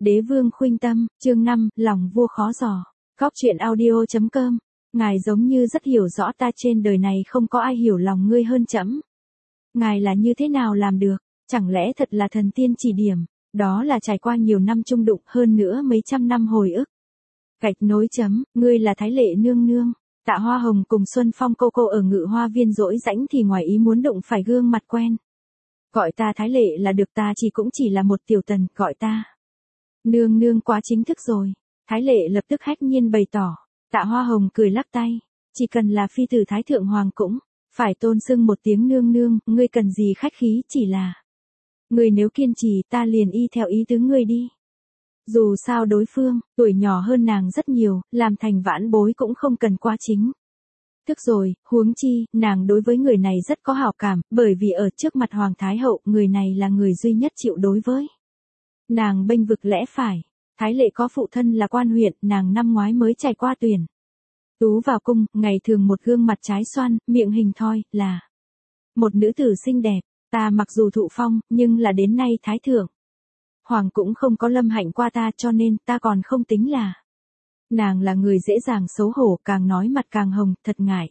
Đế vương khuynh tâm, chương 5, lòng vua khó dò. Góc truyện audio.com. Ngài giống như rất hiểu rõ ta, trên đời này không có ai hiểu lòng ngươi hơn trẫm. Ngài là như thế nào làm được, chẳng lẽ thật là thần tiên chỉ điểm, đó là trải qua nhiều năm chung đụng, hơn nữa mấy trăm năm hồi ức. Gạch nối chấm, ngươi là Thái Lệ nương nương. Tạ Hoa Hồng cùng Xuân Phong cô ở Ngự Hoa Viên dỗi rãnh thì ngoài ý muốn đụng phải gương mặt quen. Gọi ta Thái Lệ là được, ta cũng chỉ là một tiểu tần, gọi ta nương nương quá chính thức rồi. Thái Lệ lập tức hách nhiên bày tỏ. Tạ Hoa Hồng cười lắc tay, chỉ cần là phi tử Thái Thượng Hoàng cũng phải tôn xưng một tiếng nương nương, ngươi cần gì khách khí, chỉ là ngươi nếu kiên trì ta liền y theo ý tứ ngươi đi. Dù sao đối phương, tuổi nhỏ hơn nàng rất nhiều, làm thành vãn bối cũng không cần quá chính thức rồi, huống chi, nàng đối với người này rất có hảo cảm, bởi vì ở trước mặt Hoàng Thái Hậu, người này là người duy nhất chịu đối với nàng bênh vực lẽ phải. Thái Lệ có phụ thân là quan huyện, nàng năm ngoái mới trải qua tuyển tú vào cung, ngày thường một gương mặt trái xoan, miệng hình thoi, là một nữ tử xinh đẹp. Ta mặc dù thụ phong, nhưng là đến nay Thái Thượng Hoàng cũng không có lâm hạnh qua ta, cho nên ta còn không tính là. Nàng là người dễ dàng xấu hổ, càng nói mặt càng hồng, thật ngại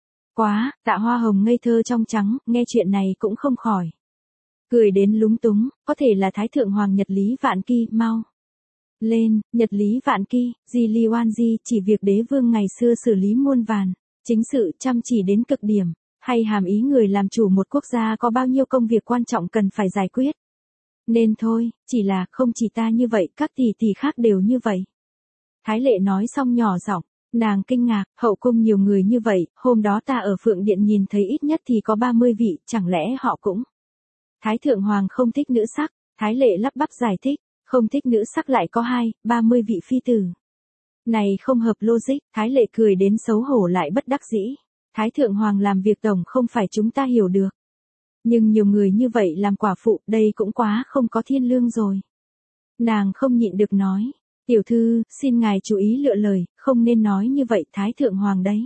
quá. Tạ Hoa Hồng ngây thơ trong trắng, nghe chuyện này cũng không khỏi cười đến lúng túng. Có thể là Thái Thượng Hoàng nhật lý vạn kỳ, mau lên, nhật lý vạn kỳ, di li oan di, chỉ việc đế vương ngày xưa xử lý muôn vàn chính sự, chăm chỉ đến cực điểm, hay hàm ý người làm chủ một quốc gia có bao nhiêu công việc quan trọng cần phải giải quyết. Nên thôi, chỉ là không chỉ ta như vậy, các tỷ tỷ khác đều như vậy. Thái Lệ nói xong nhỏ giọng, nàng kinh ngạc, hậu cung nhiều người như vậy, hôm đó ta ở Phượng Điện nhìn thấy ít nhất thì có 30 vị, chẳng lẽ họ cũng. Thái Thượng Hoàng không thích nữ sắc. Thái Lệ lắp bắp giải thích, không thích nữ sắc lại có 30 vị phi tử. Này không hợp logic. Thái Lệ cười đến xấu hổ lại bất đắc dĩ. Thái Thượng Hoàng làm việc tổng không phải chúng ta hiểu được. Nhưng nhiều người như vậy làm quả phụ, đây cũng quá không có thiên lương rồi. Nàng không nhịn được nói, tiểu thư, xin ngài chú ý lựa lời, không nên nói như vậy. Thái Thượng Hoàng đấy.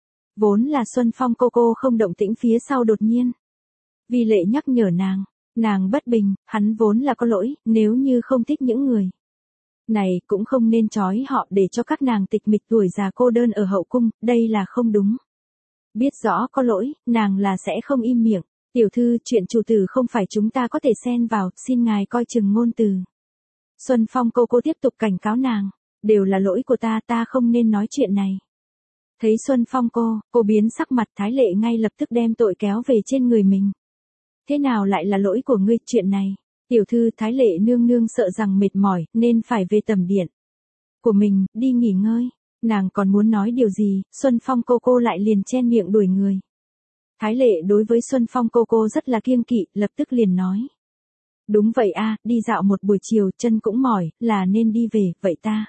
Vốn là Xuân Phong cô không động tĩnh, phía sau đột nhiên Vi Lệ nhắc nhở nàng bất bình, hắn vốn là có lỗi, nếu như không thích những người này cũng không nên trói họ để cho các nàng tịch mịch tuổi già cô đơn ở hậu cung, đây là không đúng. Biết rõ có lỗi, nàng là sẽ không im miệng. Tiểu thư, chuyện chủ tử không phải chúng ta có thể xen vào, xin ngài coi chừng ngôn từ. Xuân Phong cô tiếp tục cảnh cáo nàng, đều là lỗi của ta không nên nói chuyện này. Thấy Xuân Phong cô biến sắc mặt. Thái Lệ ngay lập tức đem tội kéo về trên người mình. Thế nào lại là lỗi của ngươi, chuyện này? Tiểu thư, Thái Lệ nương nương sợ rằng mệt mỏi, nên phải về tẩm điện của mình, đi nghỉ ngơi. Nàng còn muốn nói điều gì, Xuân Phong cô lại liền chen miệng đuổi người. Thái Lệ đối với Xuân Phong cô rất là kiêng kỵ, lập tức liền nói. Đúng vậy a, đi dạo một buổi chiều, chân cũng mỏi, là nên đi về, vậy ta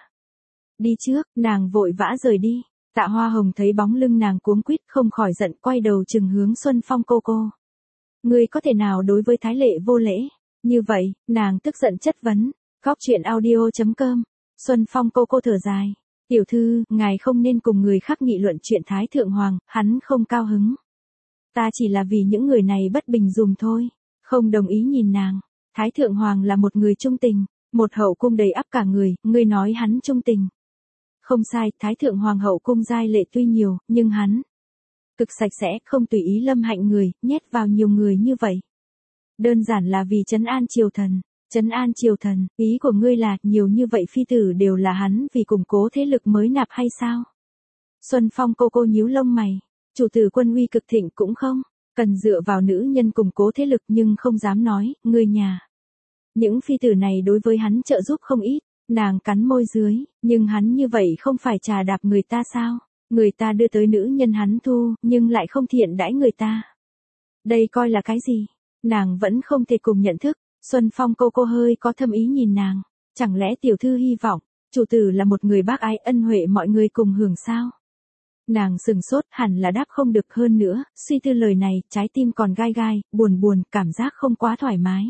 đi trước. Nàng vội vã rời đi. Tạ Hoa Hồng thấy bóng lưng nàng cuống quýt, không khỏi giận, quay đầu chừng hướng Xuân Phong cô. Ngươi có thể nào đối với Thái Lệ vô lễ như vậy? Nàng tức giận chất vấn. Góc truyện audio.com. Xuân Phong cô thở dài, tiểu thư, ngài không nên cùng người khác nghị luận chuyện Thái Thượng Hoàng, hắn không cao hứng. Ta chỉ là vì những người này bất bình dùm thôi. Không đồng ý nhìn nàng. Thái Thượng Hoàng là một người trung tình, một hậu cung đầy ắp cả người, ngươi nói hắn trung tình. Không sai, Thái Thượng Hoàng hậu cung giai lệ tuy nhiều, nhưng hắn cực sạch sẽ, không tùy ý lâm hạnh người, nhét vào nhiều người như vậy. Đơn giản là vì trấn an triều thần. Trấn an triều thần, ý của ngươi là, nhiều như vậy phi tử đều là hắn vì củng cố thế lực mới nạp hay sao? Xuân Phong cô nhíu lông mày. Chủ tử quân uy cực thịnh cũng không cần dựa vào nữ nhân củng cố thế lực, nhưng không dám nói, ngươi nhà. Những phi tử này đối với hắn trợ giúp không ít. Nàng cắn môi dưới, nhưng hắn như vậy không phải trà đạp người ta sao? Người ta đưa tới nữ nhân hắn thu, nhưng lại không thiện đãi người ta. Đây coi là cái gì? Nàng vẫn không thể cùng nhận thức. Xuân Phong cô hơi có thâm ý nhìn nàng. Chẳng lẽ tiểu thư hy vọng, chủ tử là một người bác ái ân huệ mọi người cùng hưởng sao? Nàng sừng sốt, hẳn là đáp không được, hơn nữa, suy tư lời này, trái tim còn gai gai, buồn, cảm giác không quá thoải mái.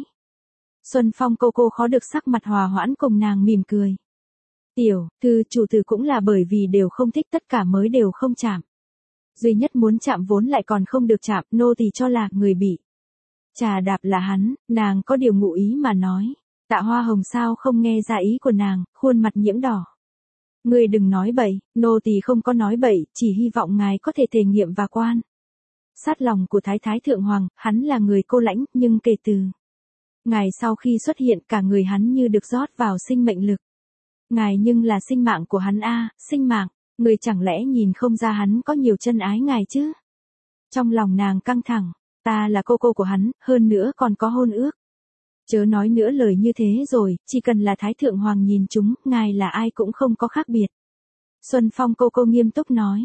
Xuân Phong cô khó được sắc mặt hòa hoãn cùng nàng mỉm cười. Tiểu thư, chủ tử cũng là bởi vì đều không thích tất cả mới đều không chạm. Duy nhất muốn chạm vốn lại còn không được chạm, nô tỳ cho là người bị trà đạp là hắn. Nàng có điều ngụ ý mà nói. Tạ Hoa Hồng sao không nghe ra ý của nàng, khuôn mặt nhiễm đỏ. Ngươi đừng nói bậy, nô tỳ không có nói bậy, chỉ hy vọng ngài có thể thể nghiệm và quan sát lòng của Thái Thái Thượng Hoàng, hắn là người cô lãnh, nhưng kể từ ngài sau khi xuất hiện cả người hắn như được rót vào sinh mệnh lực. Ngài nhưng là sinh mạng của hắn a, sinh mạng, người chẳng lẽ nhìn không ra hắn có nhiều chân ái ngài chứ? Trong lòng nàng căng thẳng, ta là cô của hắn, hơn nữa còn có hôn ước. Chớ nói nữa lời như thế rồi, chỉ cần là Thái Thượng Hoàng nhìn chúng, ngài là ai cũng không có khác biệt. Xuân Phong cô nghiêm túc nói,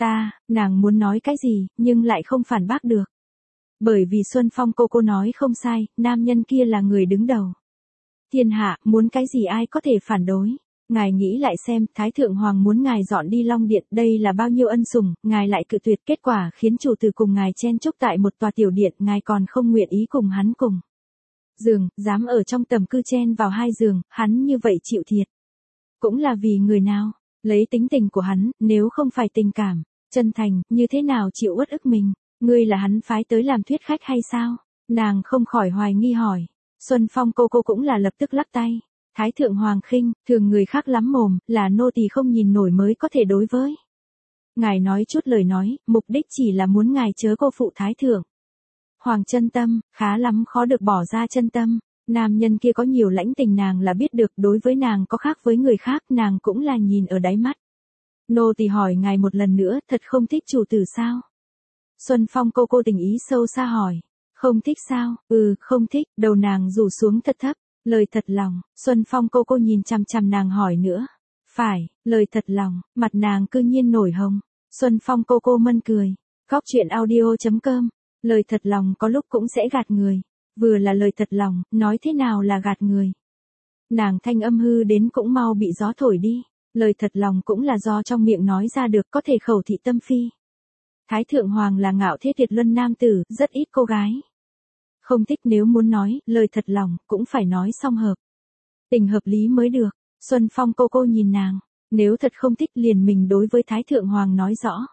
nàng muốn nói cái gì, nhưng lại không phản bác được. Bởi vì Xuân Phong cô nói không sai, nam nhân kia là người đứng đầu. Thiên hạ, muốn cái gì ai có thể phản đối. Ngài nghĩ lại xem, Thái Thượng Hoàng muốn ngài dọn đi Long Điện, đây là bao nhiêu ân sủng, ngài lại cự tuyệt, kết quả khiến chủ tử cùng ngài chen chúc tại một tòa tiểu điện, ngài còn không nguyện ý cùng hắn cùng giường, dám ở trong tầm cư chen vào 2 giường, hắn như vậy chịu thiệt. Cũng là vì người nào, lấy tính tình của hắn, nếu không phải tình cảm, chân thành, như thế nào chịu uất ức mình, ngươi là hắn phái tới làm thuyết khách hay sao? Nàng không khỏi hoài nghi hỏi. Xuân Phong cô cũng là lập tức lắc tay. Thái Thượng Hoàng khinh, thường người khác lắm mồm, là nô tỳ không nhìn nổi mới có thể đối với. Ngài nói chút lời nói, mục đích chỉ là muốn ngài chớ cô phụ Thái Thượng Hoàng chân tâm, khá lắm khó được bỏ ra chân tâm. Nam nhân kia có nhiều lãnh tình nàng là biết được, đối với nàng có khác với người khác, nàng cũng là nhìn ở đáy mắt. Nô tỳ hỏi ngài một lần nữa, thật không thích chủ tử sao? Xuân Phong cô tình ý sâu xa hỏi. Không thích sao? Không thích, đầu nàng rủ xuống thật thấp. Lời thật lòng, Xuân Phong cô nhìn chằm chằm nàng hỏi nữa. Phải, lời thật lòng, mặt nàng cư nhiên nổi hồng. Xuân Phong cô mân cười. Góc truyện audio.com. Lời thật lòng có lúc cũng sẽ gạt người. Vừa là lời thật lòng, nói thế nào là gạt người. Nàng thanh âm hư đến cũng mau bị gió thổi đi. Lời thật lòng cũng là do trong miệng nói ra được, có thể khẩu thị tâm phi. Thái Thượng Hoàng là ngạo thế tuyệt luân nam tử, rất ít cô gái không thích, nếu muốn nói lời thật lòng cũng phải nói song hợp tình hợp lý mới được. Xuân Phong cô nhìn nàng, nếu thật không thích liền mình đối với Thái Thượng Hoàng nói rõ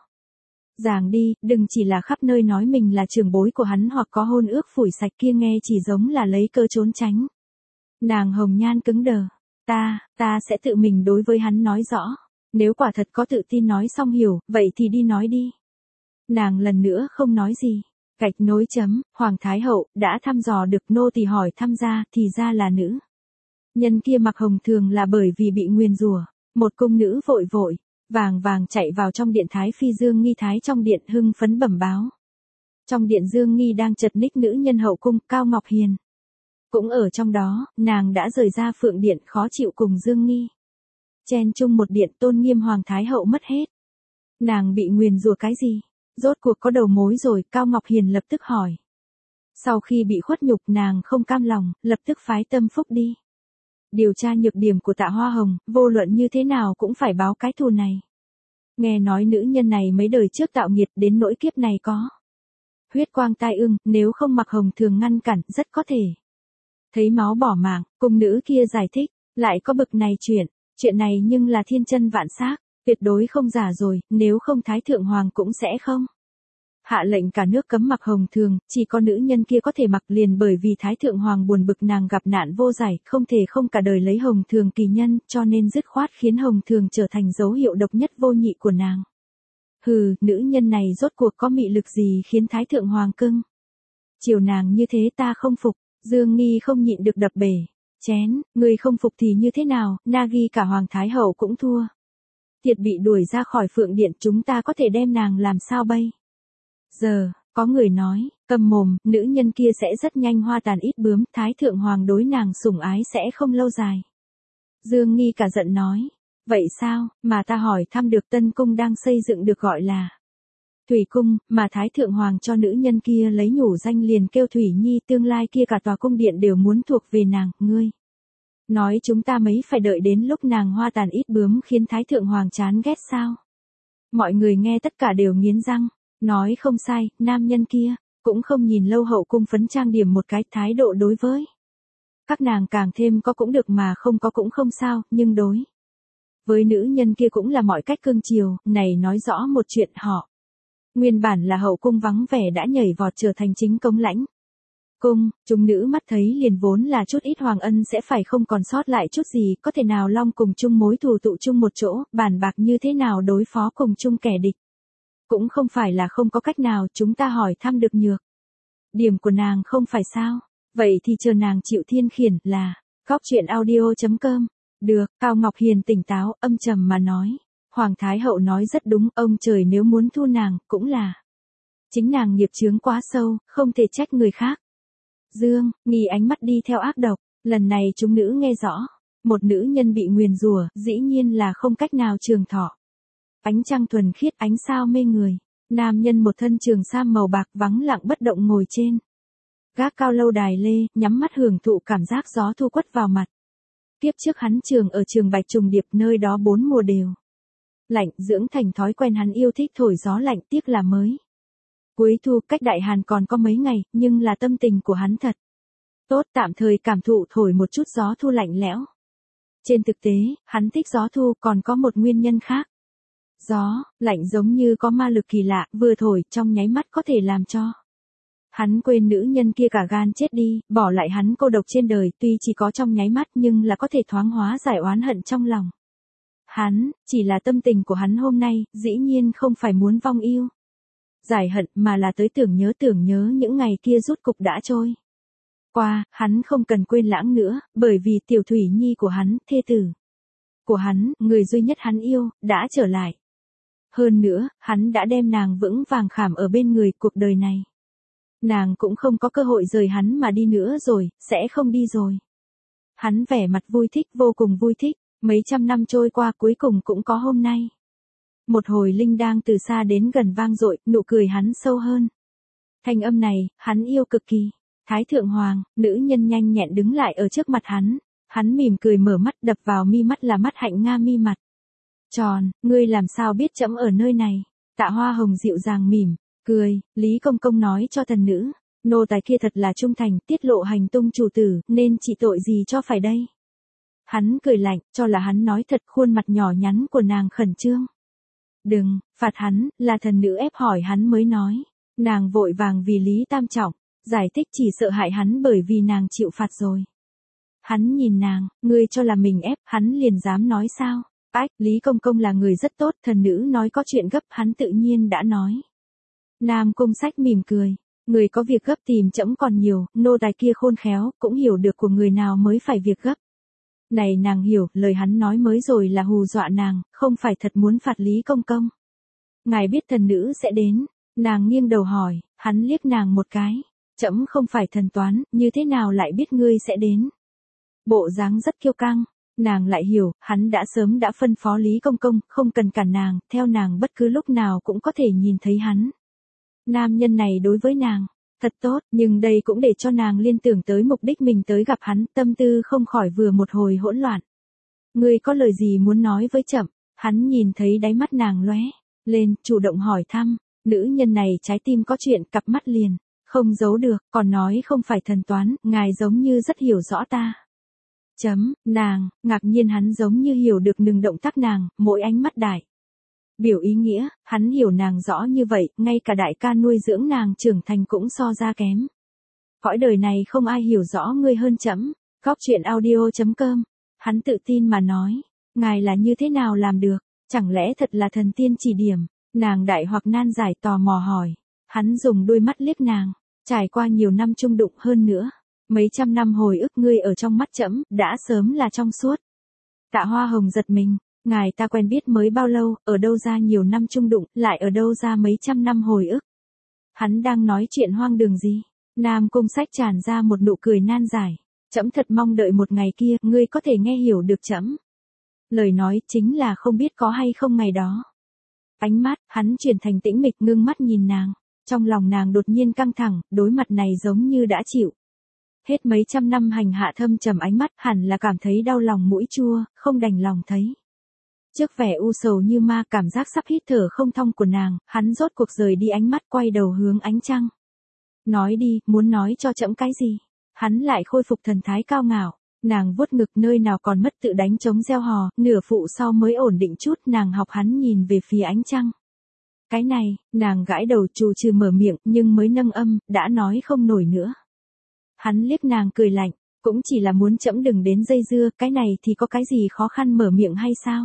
ràng đi, đừng chỉ là khắp nơi nói mình là trưởng bối của hắn hoặc có hôn ước phủi sạch, kia nghe chỉ giống là lấy cơ trốn tránh. Nàng hồng nhan cứng đờ. Ta sẽ tự mình đối với hắn nói rõ. Nếu quả thật có tự tin nói xong hiểu, vậy thì đi nói đi. Nàng lần nữa không nói gì. Gạch nối chấm, Hoàng Thái Hậu đã thăm dò được, nô tỳ hỏi thăm ra, thì ra là nữ nhân kia mặc hồng thường là bởi vì bị nguyền rủa. Một cung nữ vội vàng chạy vào trong điện Thái Phi Dương Nghi Thái trong điện hưng phấn bẩm báo. Trong điện Dương Nghi đang chật ních nữ nhân hậu cung, Cao Ngọc Hiền cũng ở trong đó, nàng đã rời ra Phượng Điện khó chịu cùng Dương Nghi chen chung một điện, tôn nghiêm Hoàng Thái Hậu mất hết. Nàng bị nguyền rủa cái gì? Rốt cuộc có đầu mối rồi, Cao Ngọc Hiền lập tức hỏi. Sau khi bị khuất nhục nàng không cam lòng, lập tức phái Tâm Phúc đi điều tra nhược điểm của Tạ Hoa Hồng, vô luận như thế nào cũng phải báo cái thù này. Nghe nói nữ nhân này mấy đời trước tạo nghiệt, đến nỗi kiếp này có huyết quang tai ương, nếu không mặc hồng thường ngăn cản, rất có thể thấy máu bỏ mạng. Cung nữ kia giải thích, lại có bực này chuyện này nhưng là thiên chân vạn xác, tuyệt đối không giả rồi, nếu không Thái Thượng Hoàng cũng sẽ không hạ lệnh cả nước cấm mặc hồng thường, chỉ có nữ nhân kia có thể mặc, liền bởi vì Thái Thượng Hoàng buồn bực nàng gặp nạn vô giải, không thể không cả đời lấy hồng thường kỳ nhân, cho nên dứt khoát khiến hồng thường trở thành dấu hiệu độc nhất vô nhị của nàng. Hừ, nữ nhân này rốt cuộc có mị lực gì khiến Thái Thượng Hoàng cưng chiều nàng như thế, ta không phục. Dương Nghi không nhịn được đập bể chén, người không phục thì như thế nào, Nagi cả Hoàng Thái Hậu cũng thua thiệt, bị đuổi ra khỏi Phượng Điện, chúng ta có thể đem nàng làm sao bây giờ? Có người nói, cầm mồm, nữ nhân kia sẽ rất nhanh hoa tàn ít bướm, Thái Thượng Hoàng đối nàng sủng ái sẽ không lâu dài. Dương Nghi cả giận nói, vậy sao, mà ta hỏi thăm được Tân Cung đang xây dựng được gọi là Thủy Cung, mà Thái Thượng Hoàng cho nữ nhân kia lấy nhủ danh liền kêu Thủy Nhi, tương lai kia cả tòa cung điện đều muốn thuộc về nàng, ngươi nói chúng ta mấy phải đợi đến lúc nàng hoa tàn ít bướm khiến Thái Thượng Hoàng chán ghét sao? Mọi người nghe tất cả đều nghiến răng, nói không sai, nam nhân kia cũng không nhìn lâu hậu cung phấn trang điểm một cái, thái độ đối với các nàng càng thêm có cũng được mà không có cũng không sao, nhưng đối với nữ nhân kia cũng là mọi cách cương chiều, này nói rõ một chuyện, họ nguyên bản là hậu cung vắng vẻ đã nhảy vọt trở thành chính cống lãnh Cung, chúng nữ mắt thấy liền vốn là chút ít Hoàng Ân sẽ phải không còn sót lại chút gì, có thể nào long cùng chung mối thù tụ chung một chỗ, bàn bạc như thế nào đối phó cùng chung kẻ địch. Cũng không phải là không có cách nào, chúng ta hỏi thăm được nhược. Điểm của nàng không phải sao, vậy thì chờ nàng chịu thiên khiển là, Góc Chuyện Audio.com. Được, Cao Ngọc Hiền tỉnh táo, âm trầm mà nói. Hoàng Thái Hậu nói rất đúng, ông trời nếu muốn thu nàng, cũng là. Chính nàng nghiệp chướng quá sâu, không thể trách người khác. Dương, nghi ánh mắt đi theo ác độc, lần này chúng nữ nghe rõ. Một nữ nhân bị nguyền rủa, dĩ nhiên là không cách nào trường thọ. Ánh trăng thuần khiết, ánh sao mê người. Nam nhân một thân trường sam màu bạc vắng lặng bất động ngồi trên gác cao lâu đài lê, nhắm mắt hưởng thụ cảm giác gió thu quất vào mặt. Tiếp trước hắn trường ở trường Bạch Trùng Điệp, nơi đó 4 mùa đều lạnh, dưỡng thành thói quen hắn yêu thích thổi gió lạnh, tiếc là mới. Cuối thu cách Đại Hàn còn có mấy ngày, nhưng là tâm tình của hắn thật tốt, tạm thời cảm thụ thổi một chút gió thu lạnh lẽo. Trên thực tế, hắn thích gió thu còn có một nguyên nhân khác. Gió lạnh giống như có ma lực kỳ lạ, vừa thổi trong nháy mắt có thể làm cho hắn quên nữ nhân kia cả gan chết đi, bỏ lại hắn cô độc trên đời, tuy chỉ có trong nháy mắt nhưng là có thể thoáng hóa giải oán hận trong lòng. Hắn, chỉ là tâm tình của hắn hôm nay, dĩ nhiên không phải muốn vong yêu, giải hận mà là tới tưởng nhớ những ngày kia rút cục đã trôi qua, hắn không cần quên lãng nữa, bởi vì Tiểu Thủy Nhi của hắn, thê tử của hắn, người duy nhất hắn yêu, đã trở lại. Hơn nữa, hắn đã đem nàng vững vàng khảm ở bên người, cuộc đời này nàng cũng không có cơ hội rời hắn mà đi nữa rồi, sẽ không đi rồi. Hắn vẻ mặt vui thích, vô cùng vui thích, mấy trăm năm trôi qua cuối cùng cũng có hôm nay. Một hồi linh đang từ xa đến gần vang dội, nụ cười hắn sâu hơn. Thanh âm này, hắn yêu cực kỳ. Thái thượng hoàng, nữ nhân nhanh nhẹn đứng lại ở trước mặt hắn. Hắn mỉm cười mở mắt, đập vào mi mắt là mắt hạnh nga mi mặt tròn, ngươi làm sao biết trẫm ở nơi này? Tạ Hoa Hồng dịu dàng mỉm cười, Lý Công Công nói cho thần nữ, nô tài kia thật là trung thành, tiết lộ hành tung chủ tử, nên trị tội gì cho phải đây? Hắn cười lạnh, cho là hắn nói thật, khuôn mặt nhỏ nhắn của nàng khẩn trương. Đừng, phạt hắn, là thần nữ ép hỏi hắn mới nói. Nàng vội vàng vì Lý Tam Trọng, giải thích chỉ sợ hại hắn bởi vì nàng chịu phạt rồi. Hắn nhìn nàng, ngươi cho là mình ép, hắn liền dám nói sao? Ách, Lý Công Công là người rất tốt, thần nữ nói có chuyện gấp, hắn tự nhiên đã nói. Nam Cung Sách mỉm cười, người có việc gấp tìm trẫm còn nhiều, nô tài kia khôn khéo, cũng hiểu được của người nào mới phải việc gấp. Này nàng hiểu, lời hắn nói mới rồi là hù dọa nàng, không phải thật muốn phạt Lý Công Công. Ngài biết thần nữ sẽ đến, nàng nghiêng đầu hỏi, hắn liếc nàng một cái, trẫm không phải thần toán, như thế nào lại biết ngươi sẽ đến? Bộ dáng rất kiêu căng, nàng lại hiểu, hắn đã sớm đã phân phó Lý Công Công, không cần cản nàng, theo nàng bất cứ lúc nào cũng có thể nhìn thấy hắn. Nam nhân này đối với nàng, thật tốt, nhưng đây cũng để cho nàng liên tưởng tới mục đích mình tới gặp hắn, tâm tư không khỏi vừa một hồi hỗn loạn. Ngươi có lời gì muốn nói với trẫm? Hắn nhìn thấy đáy mắt nàng lóe lên, chủ động hỏi thăm, nữ nhân này trái tim có chuyện, cặp mắt liền không giấu được, còn nói không phải thần toán, ngài giống như rất hiểu rõ ta. Nàng, ngạc nhiên hắn giống như hiểu được từng động tác nàng, mỗi ánh mắt đại biểu ý nghĩa, hắn hiểu nàng rõ như vậy, ngay cả đại ca nuôi dưỡng nàng trưởng thành cũng so ra kém. Cõi đời này không ai hiểu rõ ngươi hơn trẫm. Góc Chuyện Audio.com. Hắn tự tin mà nói, ngài là như thế nào làm được, chẳng lẽ thật là thần tiên chỉ điểm? Nàng đại hoặc nan giải tò mò hỏi. Hắn dùng đôi mắt liếc nàng, trải qua nhiều năm chung đụng hơn nữa. Mấy trăm năm hồi ức ngươi ở trong mắt trẫm, đã sớm là trong suốt. Tạ Hoa Hồng giật mình, ngài ta quen biết mới bao lâu, ở đâu ra nhiều năm chung đụng, lại ở đâu ra mấy trăm năm hồi ức. Hắn đang nói chuyện hoang đường gì? Nam Cung Sách tràn ra một nụ cười nan giải. Trẫm thật mong đợi một ngày kia, ngươi có thể nghe hiểu được trẫm. Lời nói chính là không biết có hay không ngày đó. Ánh mắt, hắn chuyển thành tĩnh mịch, ngưng mắt nhìn nàng. Trong lòng nàng đột nhiên căng thẳng, đối mặt này giống như đã chịu hết mấy trăm năm hành hạ thâm trầm ánh mắt, hẳn là cảm thấy đau lòng mũi chua, không đành lòng thấy. Trước vẻ u sầu như ma, cảm giác sắp hít thở không thông của nàng, hắn rốt cuộc rời đi ánh mắt, quay đầu hướng ánh trăng. Nói đi, muốn nói cho trẫm cái gì? Hắn lại khôi phục thần thái cao ngạo, nàng vuốt ngực nơi nào còn mất tự đánh trống reo hò, nửa phụ sau mới ổn định chút, nàng học hắn nhìn về phía ánh trăng. Cái này, nàng gãi đầu trù trừ mở miệng, nhưng mới nâng âm, đã nói không nổi nữa. Hắn liếc nàng cười lạnh, cũng chỉ là muốn trẫm đừng đến dây dưa, cái này thì có cái gì khó khăn mở miệng hay sao?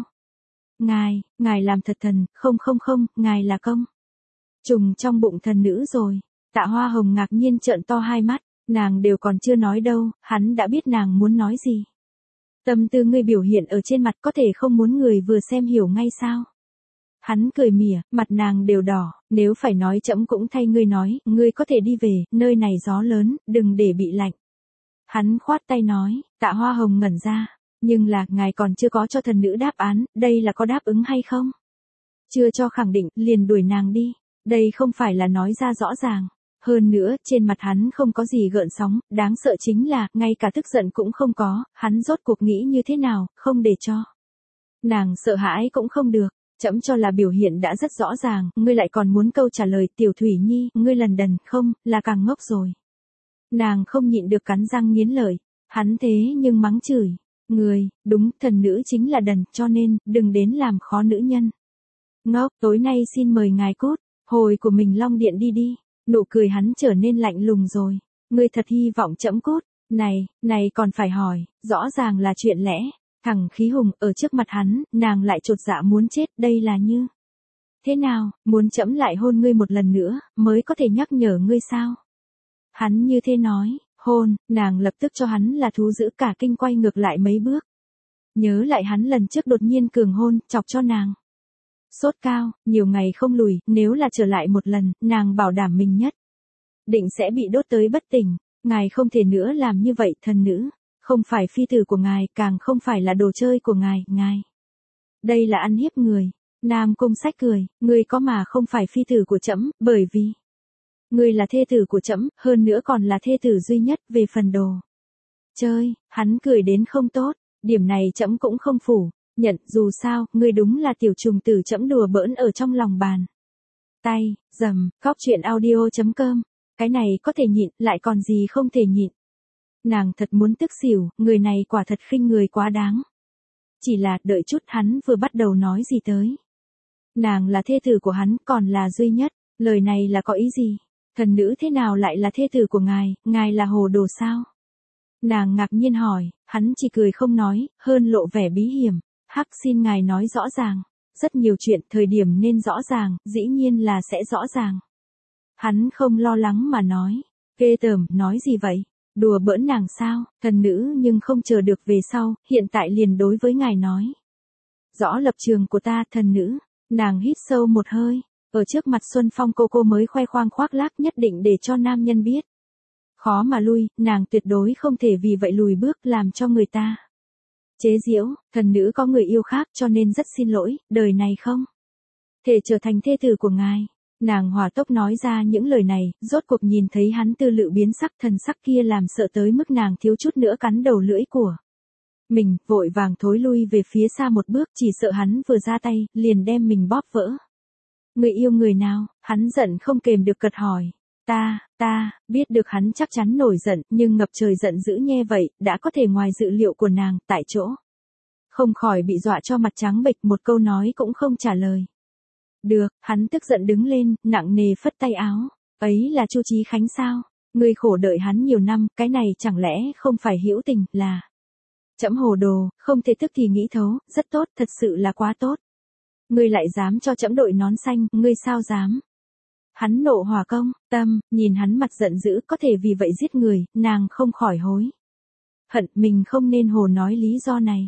Ngài làm thật thần, không, ngài là công. Trùng trong bụng thần nữ rồi. Tạ Hoa Hồng ngạc nhiên trợn to hai mắt, nàng đều còn chưa nói đâu, hắn đã biết nàng muốn nói gì. Tâm tư ngươi biểu hiện ở trên mặt có thể không muốn người vừa xem hiểu ngay sao? Hắn cười mỉa, mặt nàng đều đỏ, nếu phải nói trẫm cũng thay ngươi nói, ngươi có thể đi về, nơi này gió lớn, đừng để bị lạnh. Hắn khoát tay nói, Tạ Hoa Hồng ngẩn ra, nhưng là, ngài còn chưa có cho thần nữ đáp án, đây là có đáp ứng hay không? Chưa cho khẳng định, liền đuổi nàng đi, đây không phải là nói ra rõ ràng. Hơn nữa, trên mặt hắn không có gì gợn sóng, đáng sợ chính là, ngay cả tức giận cũng không có, hắn rốt cuộc nghĩ như thế nào, không để cho. Nàng sợ hãi cũng không được, trẫm cho là biểu hiện đã rất rõ ràng, ngươi lại còn muốn câu trả lời, Tiểu Thủy Nhi, ngươi lần đần, không, là càng ngốc rồi. Nàng không nhịn được cắn răng nghiến lợi, hắn thế nhưng mắng chửi, người, đúng, thần nữ chính là đần, cho nên, đừng đến làm khó nữ nhân. Ngốc, tối nay xin mời ngài cút, hồi của mình Long Điện đi đi. Nụ cười hắn trở nên lạnh lùng rồi. Ngươi thật hy vọng trẫm cút, này còn phải hỏi, rõ ràng là chuyện lẽ. Thằng khí hùng ở trước mặt hắn, nàng lại chột dạ muốn chết, đây là như. Thế nào, muốn trẫm lại hôn ngươi một lần nữa, mới có thể nhắc nhở ngươi sao? Hắn như thế nói, hôn, nàng lập tức cho hắn là thú dữ cả kinh quay ngược lại mấy bước. Nhớ lại hắn lần trước đột nhiên cường hôn, chọc cho nàng. Sốt cao, nhiều ngày không lùi, nếu là trở lại một lần, nàng bảo đảm mình nhất. Định sẽ bị đốt tới bất tỉnh, ngài không thể nữa làm như vậy, thần nữ. Không phải phi tử của ngài, càng không phải là đồ chơi của ngài. Đây là ăn hiếp người. Nam Cung Sách cười, ngươi có mà không phải phi tử của trẫm, bởi vì ngươi là thê tử của trẫm, hơn nữa còn là thê tử duy nhất, về phần đồ chơi, hắn cười đến không tốt, điểm này trẫm cũng không phủ. Nhận, dù sao, ngươi đúng là tiểu trùng tử trẫm đùa bỡn ở trong lòng bàn. Tay, dầm, cóc truyện audio.com. Cái này có thể nhịn, lại còn gì không thể nhịn. Nàng thật muốn tức xỉu, người này quả thật khinh người quá đáng. Chỉ là, đợi chút hắn vừa bắt đầu nói gì tới. Nàng là thê tử của hắn, còn là duy nhất, lời này là có ý gì? Thần nữ thế nào lại là thê tử của ngài là hồ đồ sao? Nàng ngạc nhiên hỏi, hắn chỉ cười không nói, hơn lộ vẻ bí hiểm. Hắc xin ngài nói rõ ràng, rất nhiều chuyện thời điểm nên rõ ràng, dĩ nhiên là sẽ rõ ràng. Hắn không lo lắng mà nói, ghê tởm, nói gì vậy? Đùa bỡn nàng sao? Thần nữ nhưng không chờ được về sau, hiện tại liền đối với ngài nói. Rõ lập trường của ta, thần nữ. Nàng hít sâu một hơi, ở trước mặt Xuân Phong cô mới khoe khoang khoác lác nhất định để cho nam nhân biết. Khó mà lui, nàng tuyệt đối không thể vì vậy lùi bước làm cho người ta chế giễu, thần nữ có người yêu khác cho nên rất xin lỗi, đời này không thể trở thành thê tử của ngài. Nàng hỏa tốc nói ra những lời này, rốt cuộc nhìn thấy hắn tư lự biến sắc, thần sắc kia làm sợ tới mức nàng thiếu chút nữa cắn đầu lưỡi của mình, vội vàng thối lui về phía xa một bước, chỉ sợ hắn vừa ra tay, liền đem mình bóp vỡ. Người yêu người nào? Hắn giận không kềm được cật hỏi. Ta, biết được hắn chắc chắn nổi giận, nhưng ngập trời giận dữ nghe vậy, đã có thể ngoài dự liệu của nàng, tại chỗ. Không khỏi bị dọa cho mặt trắng bệch, một câu nói cũng không trả lời. Được, hắn tức giận đứng lên, nặng nề phất tay áo. Ấy là Chu Chí Khánh sao? Ngươi khổ đợi hắn nhiều năm, cái này chẳng lẽ không phải hữu tình, là trẫm hồ đồ, không thể tức thì nghĩ thấu, rất tốt, thật sự là quá tốt. Ngươi lại dám cho trẫm đội nón xanh, ngươi sao dám? Hắn nộ hỏa công, tâm, nhìn hắn mặt giận dữ, có thể vì vậy giết người, nàng không khỏi hối hận, mình không nên hồ nói lý do này.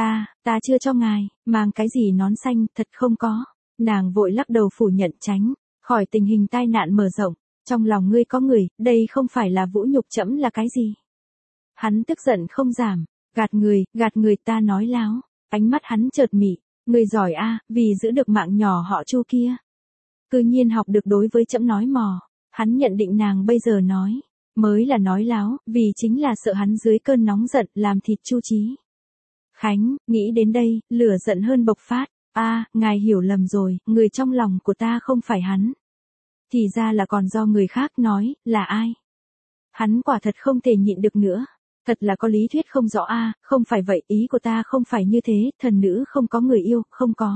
Ta chưa cho ngài, mang cái gì nón xanh, thật không có. Nàng vội lắc đầu phủ nhận tránh khỏi tình hình tai nạn mở rộng. Trong lòng ngươi có người, đây không phải là vũ nhục trẫm là cái gì? Hắn tức giận không giảm, gạt người ta nói láo. Ánh mắt hắn chợt mị, ngươi giỏi a, vì giữ được mạng nhỏ họ Chu kia. Cư nhiên học được đối với trẫm nói mò. Hắn nhận định nàng bây giờ nói mới là nói láo, vì chính là sợ hắn dưới cơn nóng giận làm thịt Chu Chí Khánh. Nghĩ đến đây, lửa giận hơn bộc phát. Ngài hiểu lầm rồi, người trong lòng của ta không phải hắn. Thì ra là còn do người khác nói, là ai? Hắn quả thật không thể nhịn được nữa. Thật là có lý thuyết không rõ không phải vậy, ý của ta không phải như thế, thần nữ không có người yêu, không có.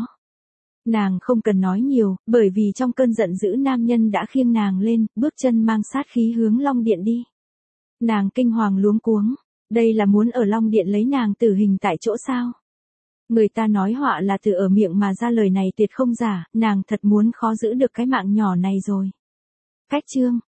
Nàng không cần nói nhiều, bởi vì trong cơn giận dữ nam nhân đã khiêng nàng lên, bước chân mang sát khí hướng Long Điện đi. Nàng kinh hoàng luống cuống, đây là muốn ở Long Điện lấy nàng tử hình tại chỗ sao? Người ta nói họa là từ ở miệng mà ra lời này tuyệt không giả, nàng thật muốn khó giữ được cái mạng nhỏ này rồi. Cách chương